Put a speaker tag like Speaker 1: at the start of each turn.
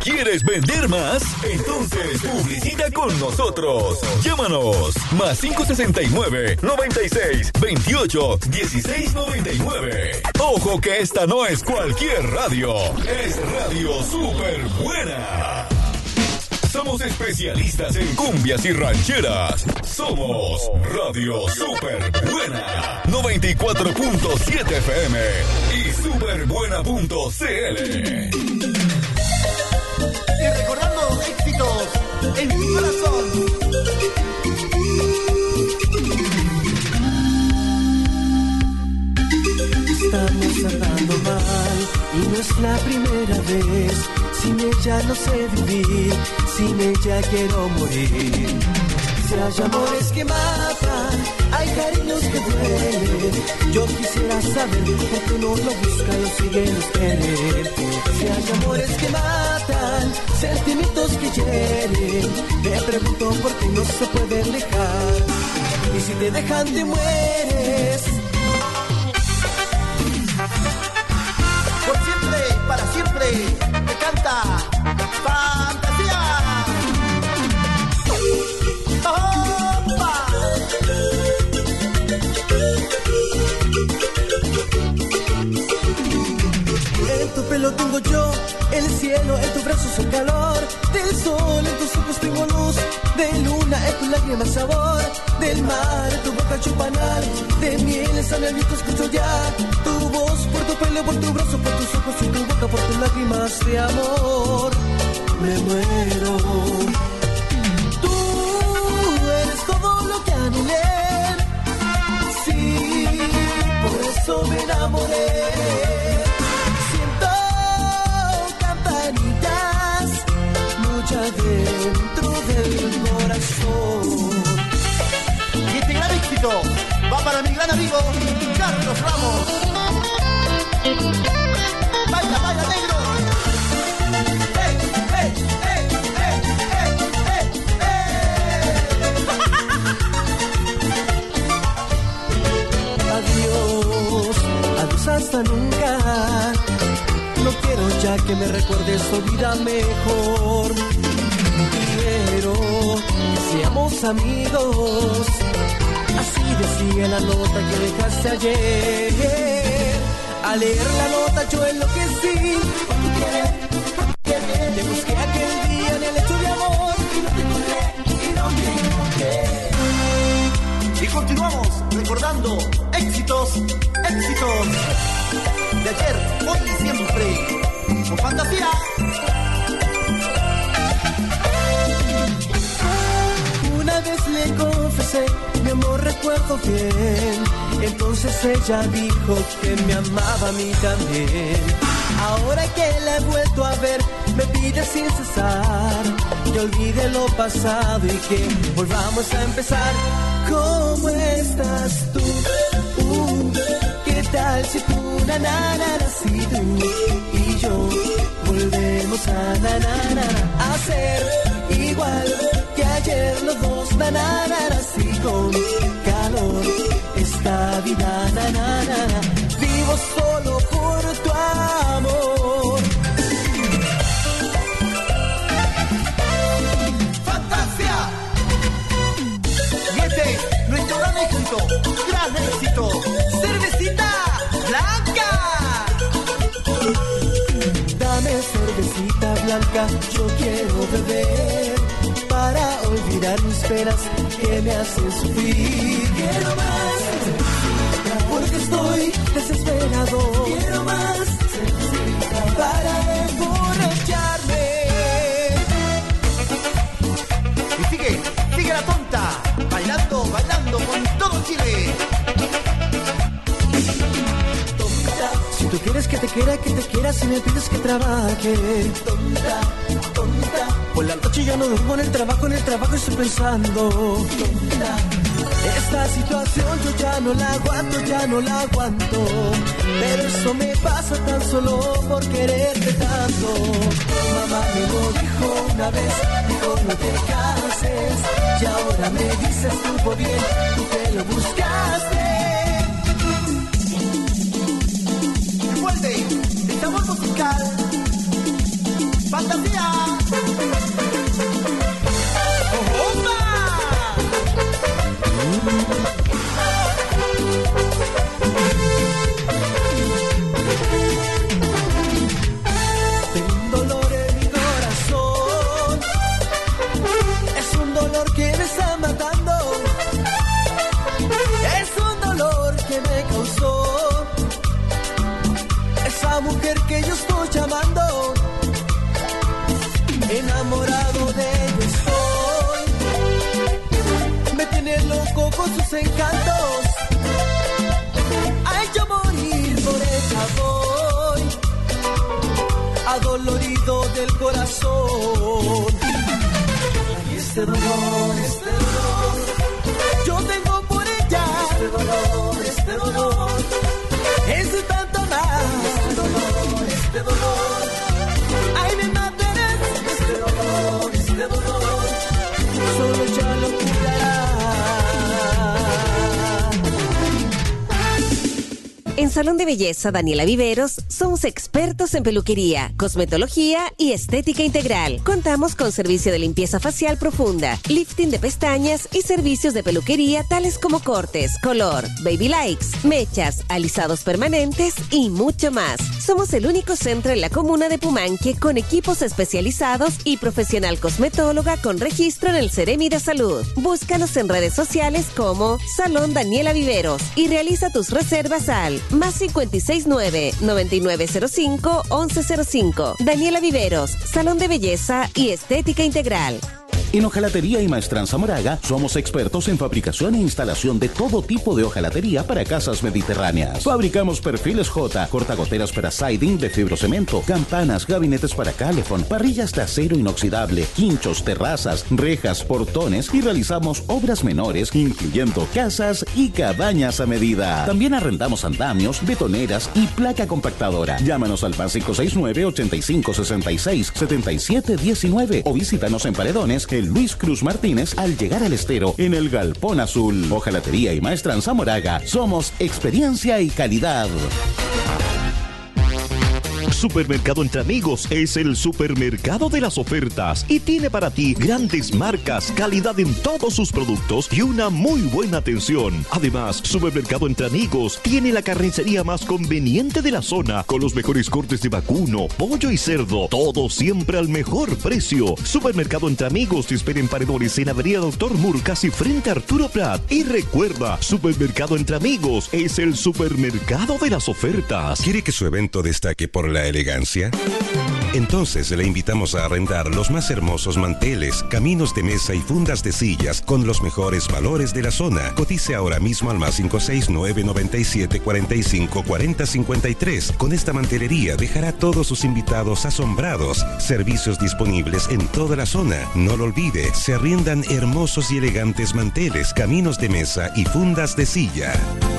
Speaker 1: ¿Quieres vender más? Entonces publicita con nosotros. Llámanos más 569-96-28-1699. Ojo que esta no es cualquier radio, es Radio Super Buena. Somos especialistas en cumbias y rancheras. Somos Radio Super Buena 94.7 FM y superbuena.cl.
Speaker 2: Y recordando éxitos en mi corazón.
Speaker 3: Estamos andando mal y no es la primera vez. Sin ella no sé vivir, sin ella quiero morir. Si hay amores que matan, hay cariños que duelen. Yo quisiera saber por qué no lo buscan, lo siguen ustedes. Si hay amores que matan, sentimientos que hieren, me pregunto por qué no se pueden dejar. Y si te dejan te mueres.
Speaker 2: Por siempre, para siempre, te canta Fantasía. ¡Opa!
Speaker 3: En tu pelo tengo yo el cielo, en tus brazos el calor del sol, en tus ojos tengo luz de luna, en tus lágrimas sabor del mar, en tu boca chupanal de miel, en el viento escucho ya tu voz, por tu pelo, por tu brazo, por tus ojos y tu boca, por tus lágrimas de amor, me muero. Tú eres todo lo que anhelé, sí, por eso me enamoré. Dentro del corazón.
Speaker 2: Y este gran éxito va para mi gran amigo Carlos Ramos. Baila, baila, negro. ¡Hey, hey, hey, hey, hey, hey,
Speaker 3: hey! Adiós, adiós hasta nunca. No quiero ya que me recuerdes tu vida mejor. Quiero que seamos amigos. Así decía la nota que dejaste ayer. Al leer la nota yo enloquecí. Te busqué aquel día en el lecho de amor. Y no te encontré, y no te encontré.
Speaker 2: Y continuamos recordando éxitos, éxitos de ayer, hoy y siempre, con Fantasía.
Speaker 3: Una vez le confesé, mi amor recuerdo bien. Entonces ella dijo que me amaba a mí también. Ahora que la he vuelto a ver, me pide sin cesar que olvide lo pasado y que volvamos a empezar. ¿Cómo estás tú? ¿Qué tal si tú, si tú y yo volvemos a a ser igual que ayer los dos, así con calor esta vida, vivo solo por tu amor.
Speaker 2: ¡Fantasía! Y este es nuestro gran éxito, cervecita blanca.
Speaker 3: Dame cervecita blanca, yo quiero beber para olvidar mis penas que me hacen sufrir. Quiero más cervecita, porque estoy desesperado. Quiero más cervecita para emborracharme.
Speaker 2: Y sigue la tonta, bailando con todo Chile.
Speaker 3: Si tú quieres que te quiera, si me pides que trabaje. Tonta. Por la noche ya no duermo en el trabajo estoy pensando. Tonta. Esta situación yo ya no la aguanto. Pero eso me pasa tan solo por quererte tanto. Mamá me lo dijo una vez, dijo no te cases. Y ahora me dices estuvo bien, tú que lo buscaste.
Speaker 2: Vuelve el sabor musical. fantasía.
Speaker 3: Tengo un dolor en mi corazón, es un dolor que me está matando, es un dolor que me causó esa mujer que yo estoy llamando. Enamorado de ella estoy, me tiene loco con sus encantos. Ay, yo morir por ella voy, adolorido del corazón. Y este dolor, yo tengo por ella. Este dolor, es de tanto más. Este dolor, ay, me matarás. Este dolor, solo ya lo curará.
Speaker 4: En Salón de Belleza Daniela Viveros somos expertos en peluquería, cosmetología y estética integral. Contamos con servicio de limpieza facial profunda, lifting de pestañas y servicios de peluquería tales como cortes, color, baby likes, mechas, alisados permanentes y mucho más. Somos el único centro en la comuna de Pumanque con equipos especializados y profesional cosmetóloga con registro en el Ceremi de Salud. Búscanos en redes sociales como Salón Daniela Viveros y realiza tus reservas al más 569-9905-1105. Daniela Viveros, Salón de Belleza y Estética Integral.
Speaker 5: En Hojalatería y Maestranza Moraga somos expertos en fabricación e instalación de todo tipo de hojalatería para casas mediterráneas. Fabricamos perfiles J, cortagoteras para siding de fibrocemento, campanas, gabinetes para calefón, parrillas de acero inoxidable, quinchos, terrazas, rejas, portones y realizamos obras menores incluyendo casas y cabañas a medida. También arrendamos andamios, betoneras y placa compactadora. Llámanos al más 569-8566-7719 o visítanos en Paredones, el Luis Cruz Martínez al llegar al Estero en el Galpón Azul. Hojalatería y Maestranza Moraga. Somos experiencia y calidad.
Speaker 1: Supermercado Entre Amigos es el supermercado de las ofertas y tiene para ti grandes marcas, calidad en todos sus productos y una muy buena atención. Además, Supermercado Entre Amigos tiene la carnicería más conveniente de la zona con los mejores cortes de vacuno, pollo y cerdo, todo siempre al mejor precio. Supermercado Entre Amigos te espera en Paredones en Avenida Doctor Moore, casi frente a Arturo Prat. Y recuerda, Supermercado Entre Amigos es el supermercado de las ofertas.
Speaker 6: ¿Quiere que su evento destaque por la elegancia? Entonces le invitamos a arrendar los más hermosos manteles, caminos de mesa y fundas de sillas con los mejores valores de la zona. Cotice ahora mismo al más 569-9745-4053. Con esta mantelería dejará a todos sus invitados asombrados. Servicios disponibles en toda la zona. No lo olvide, se arriendan hermosos y elegantes manteles, caminos de mesa y fundas de silla.